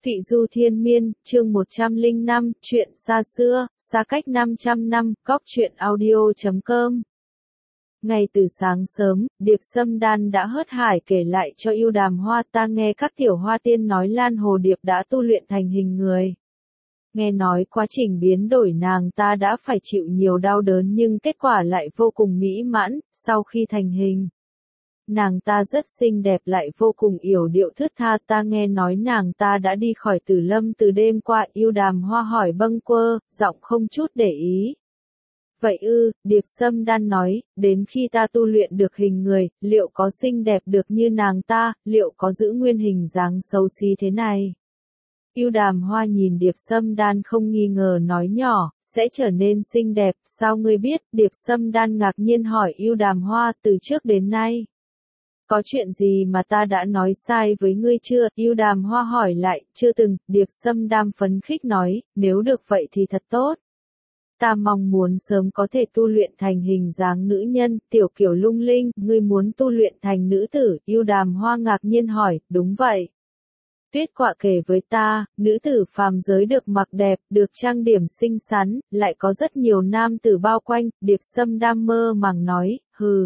Thụy Du Thiên Miên, chương 105, chuyện xa xưa, xa cách 500 năm, góc truyện audio.com. Ngay từ sáng sớm, Điệp Sâm Đan đã hớt hải kể lại cho Yêu Đàm Hoa ta nghe các tiểu hoa tiên nói Lan Hồ Điệp đã tu luyện thành hình người. Nghe nói quá trình biến đổi nàng ta đã phải chịu nhiều đau đớn nhưng kết quả lại vô cùng mỹ mãn, sau khi thành hình. Nàng ta rất xinh đẹp lại vô cùng yểu điệu thướt tha, ta nghe nói nàng ta đã đi khỏi Tử Lâm từ đêm qua. Yêu Đàm Hoa hỏi bâng quơ, giọng không chút để ý. Vậy ư, Điệp Sâm Đan nói, đến khi ta tu luyện được hình người, liệu có xinh đẹp được như nàng ta, liệu có giữ nguyên hình dáng xấu xí thế này? Yêu Đàm Hoa nhìn Điệp Sâm Đan không nghi ngờ nói nhỏ, sẽ trở nên xinh đẹp, sao ngươi biết? Điệp Sâm Đan ngạc nhiên hỏi Yêu Đàm Hoa, từ trước đến nay. Có chuyện gì mà ta đã nói sai với ngươi chưa? Yêu Đàm Hoa hỏi lại, chưa từng. Điệp Sâm Đan phấn khích nói, nếu được vậy thì thật tốt. Ta mong muốn sớm có thể tu luyện thành hình dáng nữ nhân, tiểu kiểu lung linh. Ngươi muốn tu luyện thành nữ tử? Yêu Đàm Hoa ngạc nhiên hỏi, đúng vậy. Tuyết Quạ kể với ta, nữ tử phàm giới được mặc đẹp, được trang điểm xinh xắn, lại có rất nhiều nam tử bao quanh. Điệp Sâm Đan mơ màng nói, hừ.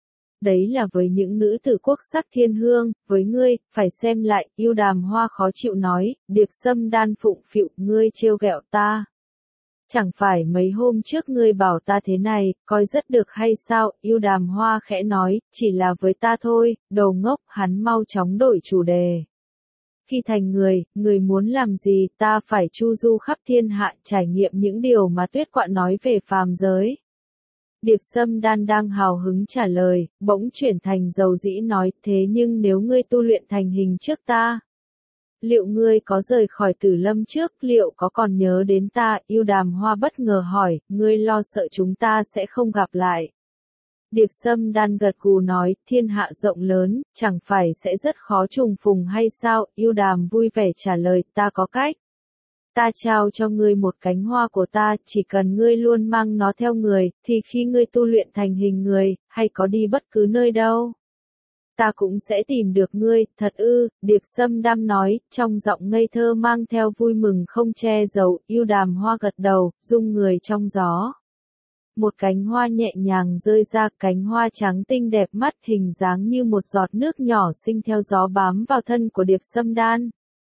Đấy là với những nữ tử quốc sắc thiên hương, với ngươi, phải xem lại. Yêu Đàm Hoa khó chịu nói, Điệp Sâm Đan phụng phịu, ngươi trêu ghẹo ta. Chẳng phải mấy hôm trước ngươi bảo ta thế này, coi rất được hay sao? Yêu Đàm Hoa khẽ nói, chỉ là với ta thôi. Đồ ngốc. Hắn mau chóng đổi chủ đề. Khi thành người, người muốn làm gì? Ta phải chu du khắp thiên hạ, trải nghiệm những điều mà Tuyết Quạ nói về phàm giới. Điệp Sâm Đan đang hào hứng trả lời, bỗng chuyển thành dầu dĩ nói, thế nhưng nếu ngươi tu luyện thành hình trước ta, liệu ngươi có rời khỏi Tử Lâm trước, liệu có còn nhớ đến ta? Yêu Đàm Hoa bất ngờ hỏi, ngươi lo sợ chúng ta sẽ không gặp lại. Điệp Sâm Đan gật gù nói, thiên hạ rộng lớn, chẳng phải sẽ rất khó trùng phùng hay sao? Yêu Đàm vui vẻ trả lời, ta có cách. Ta trao cho ngươi một cánh hoa của ta, chỉ cần ngươi luôn mang nó theo người, thì khi ngươi tu luyện thành hình người, hay có đi bất cứ nơi đâu, ta cũng sẽ tìm được ngươi. Thật ư? Điệp Sâm Đan nói, trong giọng ngây thơ mang theo vui mừng không che giấu. Yêu Đàm Hoa gật đầu, rung người trong gió. Một cánh hoa nhẹ nhàng rơi ra, cánh hoa trắng tinh đẹp mắt, hình dáng như một giọt nước nhỏ xinh theo gió bám vào thân của Điệp Sâm Đan.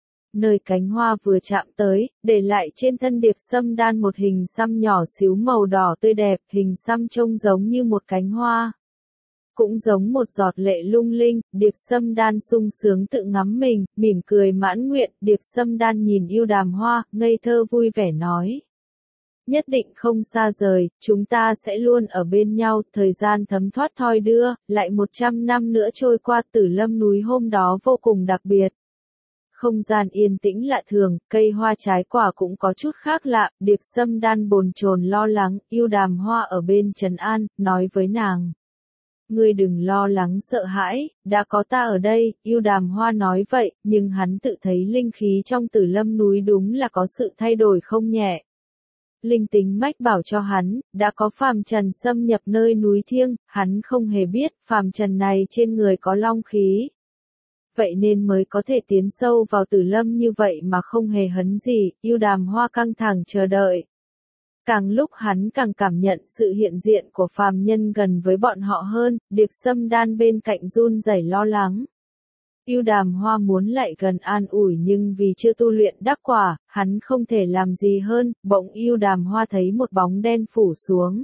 Nơi cánh hoa vừa chạm tới, để lại trên thân Điệp Sâm Đan một hình xăm nhỏ xíu màu đỏ tươi đẹp, hình xăm trông giống như một cánh hoa. Cũng giống một giọt lệ lung linh. Điệp Sâm Đan sung sướng tự ngắm mình, mỉm cười mãn nguyện. Điệp Sâm Đan nhìn Yêu Đàm Hoa, ngây thơ vui vẻ nói. Nhất định không xa rời, chúng ta sẽ luôn ở bên nhau. Thời gian thấm thoát thoi đưa, lại 100 năm nữa trôi qua. Tử Lâm núi hôm đó vô cùng đặc biệt. Không gian yên tĩnh lạ thường, cây hoa trái quả cũng có chút khác lạ. Điệp Sâm Đan bồn chồn lo lắng, Yêu Đàm Hoa ở bên trấn an, nói với nàng. Ngươi đừng lo lắng sợ hãi, đã có ta ở đây. Yêu Đàm Hoa nói vậy, nhưng hắn tự thấy linh khí trong Tử Lâm núi đúng là có sự thay đổi không nhẹ. Linh tính mách bảo cho hắn, đã có phàm trần xâm nhập nơi núi thiêng, hắn không hề biết, phàm trần này trên người có long khí. Vậy nên mới có thể tiến sâu vào Tử Lâm như vậy mà không hề hấn gì. Yêu Đàm Hoa căng thẳng chờ đợi. Càng lúc hắn càng cảm nhận sự hiện diện của phàm nhân gần với bọn họ hơn. Điệp Sâm Đan bên cạnh run rẩy lo lắng. Yêu Đàm Hoa muốn lại gần an ủi nhưng vì chưa tu luyện đắc quả, hắn không thể làm gì hơn. Bỗng Yêu Đàm Hoa thấy một bóng đen phủ xuống,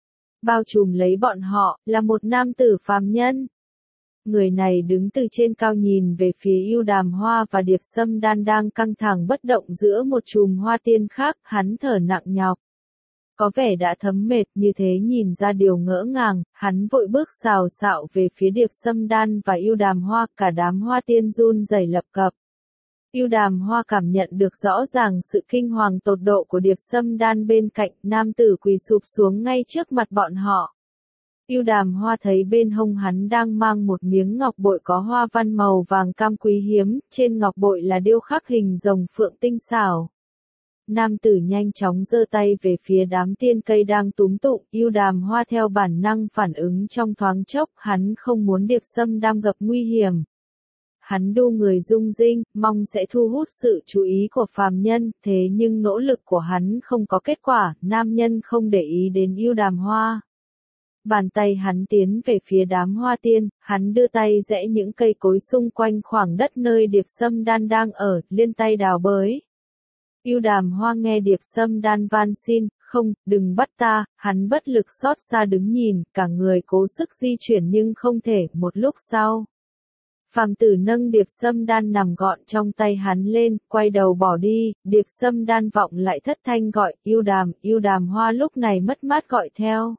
bao trùm lấy bọn họ, là một nam tử phàm nhân. Người này đứng từ trên cao nhìn về phía Yêu Đàm Hoa và Điệp Sâm Đan đang căng thẳng bất động giữa một chùm hoa tiên khác. Hắn thở nặng nhọc, có vẻ đã thấm mệt, như thế nhìn ra điều ngỡ ngàng. Hắn vội bước xào xạo về phía Điệp Sâm Đan và Yêu Đàm Hoa, cả đám hoa tiên run rẩy lập cập. Yêu Đàm Hoa cảm nhận được rõ ràng sự kinh hoàng tột độ của Điệp Sâm Đan bên cạnh. Nam tử quỳ sụp xuống ngay trước mặt bọn họ. Yêu Đàm Hoa thấy bên hông hắn đang mang một miếng ngọc bội có hoa văn màu vàng cam quý hiếm, trên ngọc bội là điêu khắc hình rồng phượng tinh xảo. Nam tử nhanh chóng giơ tay về phía đám tiên cây đang túm tụng. Yêu Đàm Hoa theo bản năng phản ứng trong thoáng chốc, hắn không muốn Điệp Sâm Đan gặp nguy hiểm. hắn đu người dung dinh, mong sẽ thu hút sự chú ý của phàm nhân, thế nhưng nỗ lực của hắn không có kết quả, nam nhân không để ý đến yêu đàm hoa. Bàn tay hắn tiến về phía đám hoa tiên, hắn đưa tay rẽ những cây cối xung quanh khoảng đất nơi Điệp Sâm Đan đang ở, liên tay đào bới. Yêu đàm hoa nghe Điệp Sâm Đan van xin, không, đừng bắt ta, hắn bất lực xót xa đứng nhìn, cả người cố sức di chuyển nhưng không thể, một lúc sau. Phàm tử nâng Điệp Sâm Đan nằm gọn trong tay hắn lên, quay đầu bỏ đi, Điệp Sâm Đan vọng lại thất thanh gọi, yêu đàm hoa lúc này mất mát gọi theo.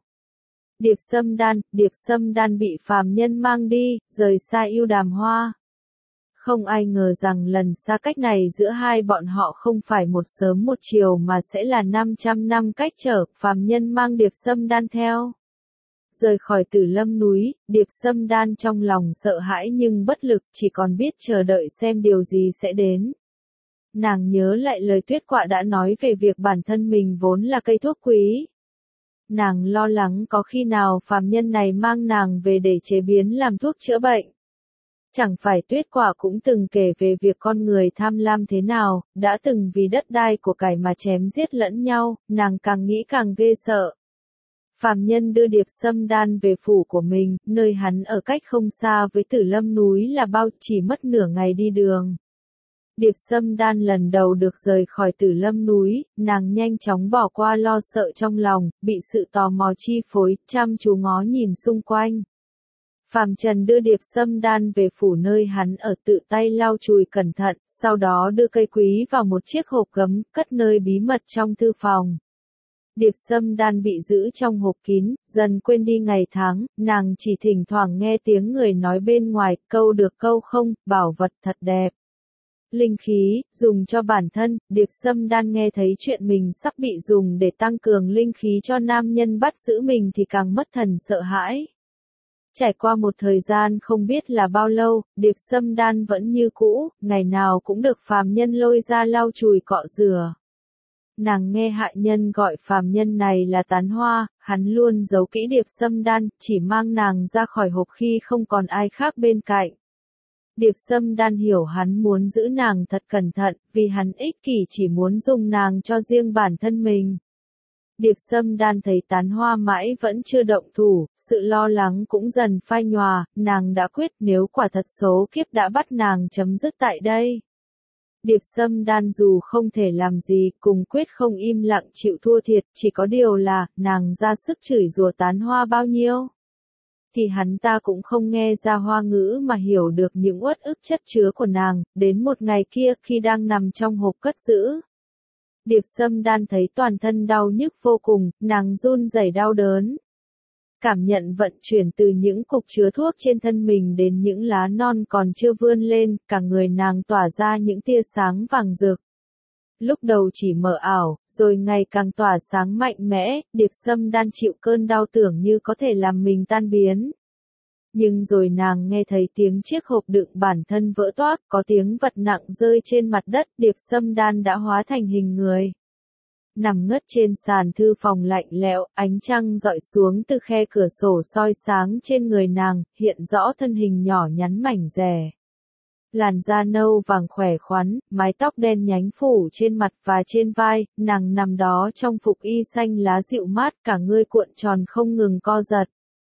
Điệp Sâm Đan bị phàm nhân mang đi, rời xa yêu đàm hoa. Không ai ngờ rằng lần xa cách này giữa hai bọn họ không phải một sớm một chiều mà sẽ là 500 năm cách trở, phàm nhân mang Điệp Sâm Đan theo. Rời khỏi Tử Lâm núi, Điệp Sâm Đan trong lòng sợ hãi nhưng bất lực, chỉ còn biết chờ đợi xem điều gì sẽ đến. Nàng nhớ lại lời Tuyết Quạ đã nói về việc bản thân mình vốn là cây thuốc quý. Nàng lo lắng có khi nào phàm nhân này mang nàng về để chế biến làm thuốc chữa bệnh. Chẳng phải Tuyết Quạ cũng từng kể về việc con người tham lam thế nào, đã từng vì đất đai của cải mà chém giết lẫn nhau, nàng càng nghĩ càng ghê sợ. Phàm nhân đưa Điệp Sâm Đan về phủ của mình, nơi hắn ở cách không xa với Tử Lâm núi là bao, chỉ mất nửa ngày đi đường. Điệp Sâm Đan lần đầu được rời khỏi Tử Lâm núi, nàng nhanh chóng bỏ qua lo sợ trong lòng, bị sự tò mò chi phối, chăm chú ngó nhìn xung quanh. Phàm Trần đưa Điệp Sâm Đan về phủ nơi hắn ở, tự tay lau chùi cẩn thận, sau đó đưa cây quý vào một chiếc hộp gấm, cất nơi bí mật trong thư phòng. Điệp Sâm Đan bị giữ trong hộp kín, dần quên đi ngày tháng, nàng chỉ thỉnh thoảng nghe tiếng người nói bên ngoài, câu được câu không, bảo vật thật đẹp. Linh khí, dùng cho bản thân, Điệp Sâm Đan nghe thấy chuyện mình sắp bị dùng để tăng cường linh khí cho nam nhân bắt giữ mình thì càng mất thần sợ hãi. Trải qua một thời gian không biết là bao lâu, Điệp Sâm Đan vẫn như cũ, ngày nào cũng được phàm nhân lôi ra lau chùi cọ rửa. Nàng nghe hạ nhân gọi phàm nhân này là Tán Hoa, hắn luôn giấu kỹ Điệp Sâm Đan, chỉ mang nàng ra khỏi hộp khi không còn ai khác bên cạnh. Điệp Sâm Đan hiểu hắn muốn giữ nàng thật cẩn thận, vì hắn ích kỷ chỉ muốn dùng nàng cho riêng bản thân mình. Điệp Sâm Đan thấy Tán Hoa mãi vẫn chưa động thủ, sự lo lắng cũng dần phai nhòa, nàng đã quyết nếu quả thật số kiếp đã bắt nàng chấm dứt tại đây. Điệp Sâm Đan dù không thể làm gì, cùng quyết không im lặng chịu thua thiệt, chỉ có điều là, nàng ra sức chửi rủa Tán Hoa bao nhiêu. Thì hắn ta cũng không nghe ra hoa ngữ mà hiểu được những uất ức chất chứa của nàng, đến một ngày kia khi đang nằm trong hộp cất giữ. Điệp Sâm Đan thấy toàn thân đau nhức vô cùng, nàng run rẩy đau đớn. Cảm nhận vận chuyển từ những cục chứa thuốc trên thân mình đến những lá non còn chưa vươn lên, cả người nàng tỏa ra những tia sáng vàng rực. Lúc đầu chỉ mờ ảo, rồi ngày càng tỏa sáng mạnh mẽ, Điệp Sâm Đan chịu cơn đau tưởng như có thể làm mình tan biến. Nhưng rồi nàng nghe thấy tiếng chiếc hộp đựng bản thân vỡ toác, có tiếng vật nặng rơi trên mặt đất, Điệp Sâm Đan đã hóa thành hình người. Nằm ngất trên sàn thư phòng lạnh lẽo, ánh trăng dọi xuống từ khe cửa sổ soi sáng trên người nàng, hiện rõ thân hình nhỏ nhắn mảnh dẻ. Làn da nâu vàng khỏe khoắn, mái tóc đen nhánh phủ trên mặt và trên vai, nàng nằm đó trong phục y xanh lá dịu mát, cả người cuộn tròn không ngừng co giật.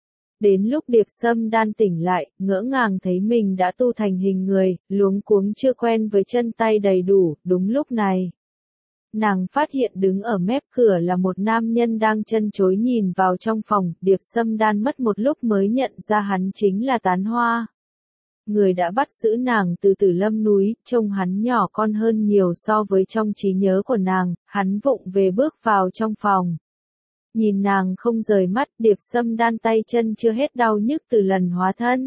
Đến lúc Điệp Sâm Đan tỉnh lại, ngỡ ngàng thấy mình đã tu thành hình người, luống cuống chưa quen với chân tay đầy đủ, đúng lúc này. Nàng phát hiện đứng ở mép cửa là một nam nhân đang chân chối nhìn vào trong phòng, Điệp Sâm Đan mất một lúc mới nhận ra hắn chính là Tán Hoa. Người đã bắt giữ nàng từ Tử Lâm núi, trông hắn nhỏ con hơn nhiều so với trong trí nhớ của nàng, hắn vụng về bước vào trong phòng. Nhìn nàng không rời mắt, Điệp Sâm Đan tay chân chưa hết đau nhức từ lần hóa thân.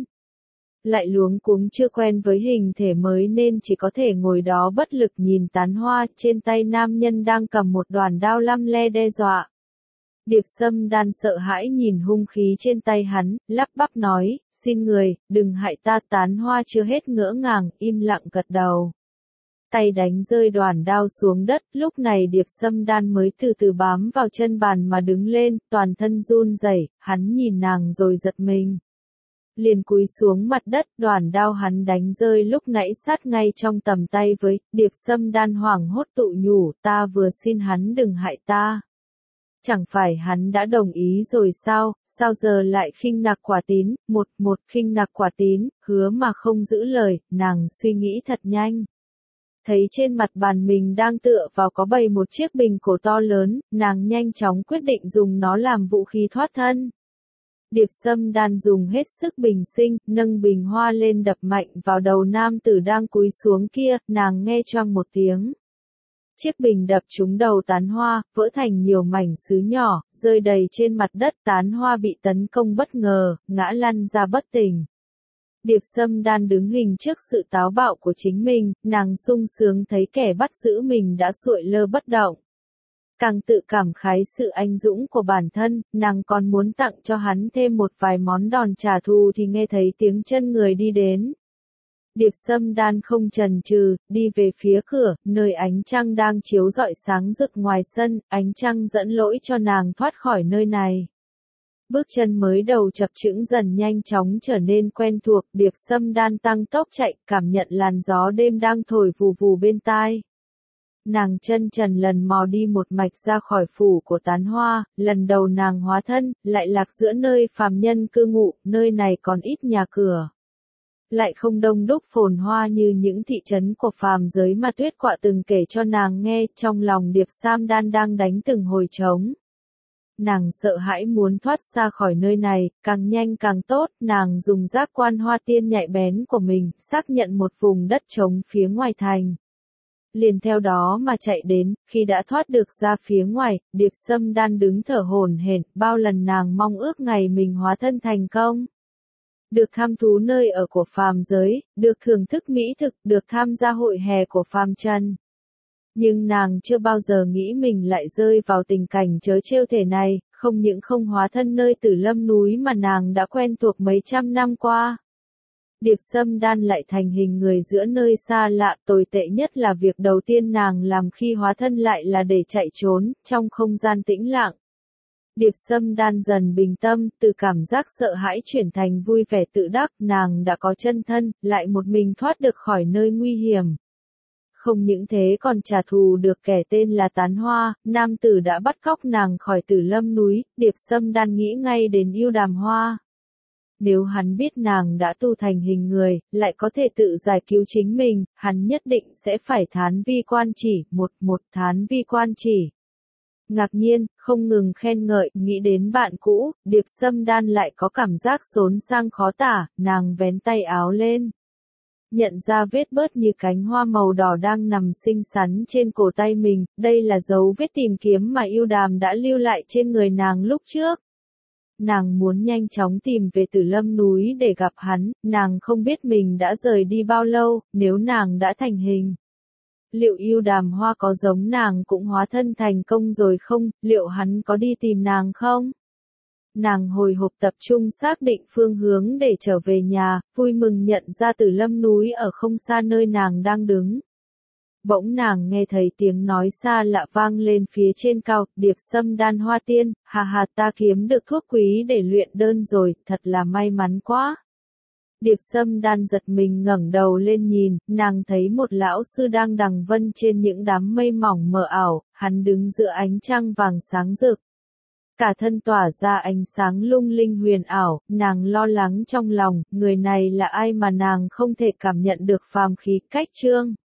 Lại luống cuống chưa quen với hình thể mới nên chỉ có thể ngồi đó bất lực nhìn Tán Hoa, trên tay nam nhân đang cầm một đoàn đao lăm le đe dọa. Điệp Sâm Đan sợ hãi nhìn hung khí trên tay hắn, lắp bắp nói, xin người, đừng hại ta. Tán Hoa chưa hết ngỡ ngàng, im lặng gật đầu. Tay đánh rơi đoàn đao xuống đất, lúc này Điệp Sâm Đan mới từ từ bám vào chân bàn mà đứng lên, toàn thân run rẩy, hắn nhìn nàng rồi giật mình. liền cúi xuống mặt đất, đoàn đao hắn đánh rơi lúc nãy sát ngay trong tầm tay với, Điệp Sâm Đan hoảng hốt tụ nhủ, ta vừa xin hắn đừng hại ta. Chẳng phải hắn đã đồng ý rồi sao giờ lại khinh nặc quả tín, một khinh nặc quả tín, hứa mà không giữ lời, nàng suy nghĩ thật nhanh. Thấy trên mặt bàn mình đang tựa vào có bày một chiếc bình cổ to lớn, nàng nhanh chóng quyết định dùng nó làm vũ khí thoát thân. Điệp Sâm Đan dùng hết sức bình sinh, nâng bình hoa lên đập mạnh vào đầu nam tử đang cúi xuống kia, nàng nghe choang một tiếng. Chiếc bình đập trúng đầu tán hoa, vỡ thành nhiều mảnh sứ nhỏ, rơi đầy trên mặt đất, tán hoa bị tấn công bất ngờ, ngã lăn ra bất tỉnh. Điệp Sâm Đan đứng hình trước sự táo bạo của chính mình, nàng sung sướng thấy kẻ bắt giữ mình đã xuội lơ bất động. Càng tự cảm khái sự anh dũng của bản thân, nàng còn muốn tặng cho hắn thêm một vài món đòn trả thù thì nghe thấy tiếng chân người đi đến. Điệp Sâm Đan không chần chừ, đi về phía cửa, nơi ánh trăng đang chiếu rọi sáng rực ngoài sân, ánh trăng dẫn lỗi cho nàng thoát khỏi nơi này. Bước chân mới đầu chập chững dần nhanh chóng trở nên quen thuộc, Điệp Sâm Đan tăng tốc chạy, cảm nhận làn gió đêm đang thổi vù vù bên tai. Nàng chân trần lần mò đi một mạch ra khỏi phủ của tán hoa, lần đầu nàng hóa thân, lại lạc giữa nơi phàm nhân cư ngụ, nơi này còn ít nhà cửa. Lại không đông đúc phồn hoa như những thị trấn của phàm giới mà Tuyết Quạ từng kể cho nàng nghe, trong lòng Điệp Sâm Đan đang đánh từng hồi trống. Nàng sợ hãi muốn thoát ra khỏi nơi này, càng nhanh càng tốt, nàng dùng giác quan hoa tiên nhạy bén của mình, xác nhận một vùng đất trống phía ngoài thành. Liền theo đó mà chạy đến, khi đã thoát được ra phía ngoài, Điệp Sâm Đan đứng thở hổn hển, bao lần nàng mong ước ngày mình hóa thân thành công. Được thăm thú nơi ở của phàm giới, được thưởng thức mỹ thực, được tham gia hội hè của phàm trần. Nhưng nàng chưa bao giờ nghĩ mình lại rơi vào tình cảnh trớ trêu thể này, không những không hóa thân nơi Tử Lâm núi mà nàng đã quen thuộc mấy trăm năm qua. Điệp Sâm Đan lại thành hình người giữa nơi xa lạ, tồi tệ nhất là việc đầu tiên nàng làm khi hóa thân lại là để chạy trốn, trong không gian tĩnh lặng. Điệp Sâm Đan dần bình tâm, từ cảm giác sợ hãi chuyển thành vui vẻ tự đắc, nàng đã có chân thân, lại một mình thoát được khỏi nơi nguy hiểm. Không những thế còn trả thù được kẻ tên là Tán Hoa, nam tử đã bắt cóc nàng khỏi Tử Lâm núi, Điệp Sâm Đan nghĩ ngay đến Yêu Đàm Hoa. Nếu hắn biết nàng đã tu thành hình người, lại có thể tự giải cứu chính mình, hắn nhất định sẽ phải thán vi quan chỉ, một thán vi quan chỉ. Ngạc nhiên, không ngừng khen ngợi, nghĩ đến bạn cũ, Điệp Sâm Đan lại có cảm giác xốn sang khó tả, nàng vén tay áo lên. Nhận ra vết bớt như cánh hoa màu đỏ đang nằm xinh xắn trên cổ tay mình, đây là dấu vết tìm kiếm mà Yêu Đàm đã lưu lại trên người nàng lúc trước. Nàng muốn nhanh chóng tìm về Tử Lâm núi để gặp hắn, nàng không biết mình đã rời đi bao lâu, nếu nàng đã thành hình. Liệu Yêu Đàm Hoa có giống nàng cũng hóa thân thành công rồi không, liệu hắn có đi tìm nàng không? Nàng hồi hộp tập trung xác định phương hướng để trở về nhà, vui mừng nhận ra Tử Lâm núi ở không xa nơi nàng đang đứng. Bỗng nàng nghe thấy tiếng nói xa lạ vang lên phía trên cao, Điệp Sâm Đan Hoa Tiên, hà ta kiếm được thuốc quý để luyện đơn rồi, thật là may mắn quá. Điệp Sâm Đan giật mình ngẩng đầu lên nhìn, nàng thấy một lão sư đang đằng vân trên những đám mây mỏng mờ ảo, hắn đứng giữa ánh trăng vàng sáng rực. Cả thân tỏa ra ánh sáng lung linh huyền ảo, nàng lo lắng trong lòng, người này là ai mà nàng không thể cảm nhận được phàm khí cách trương.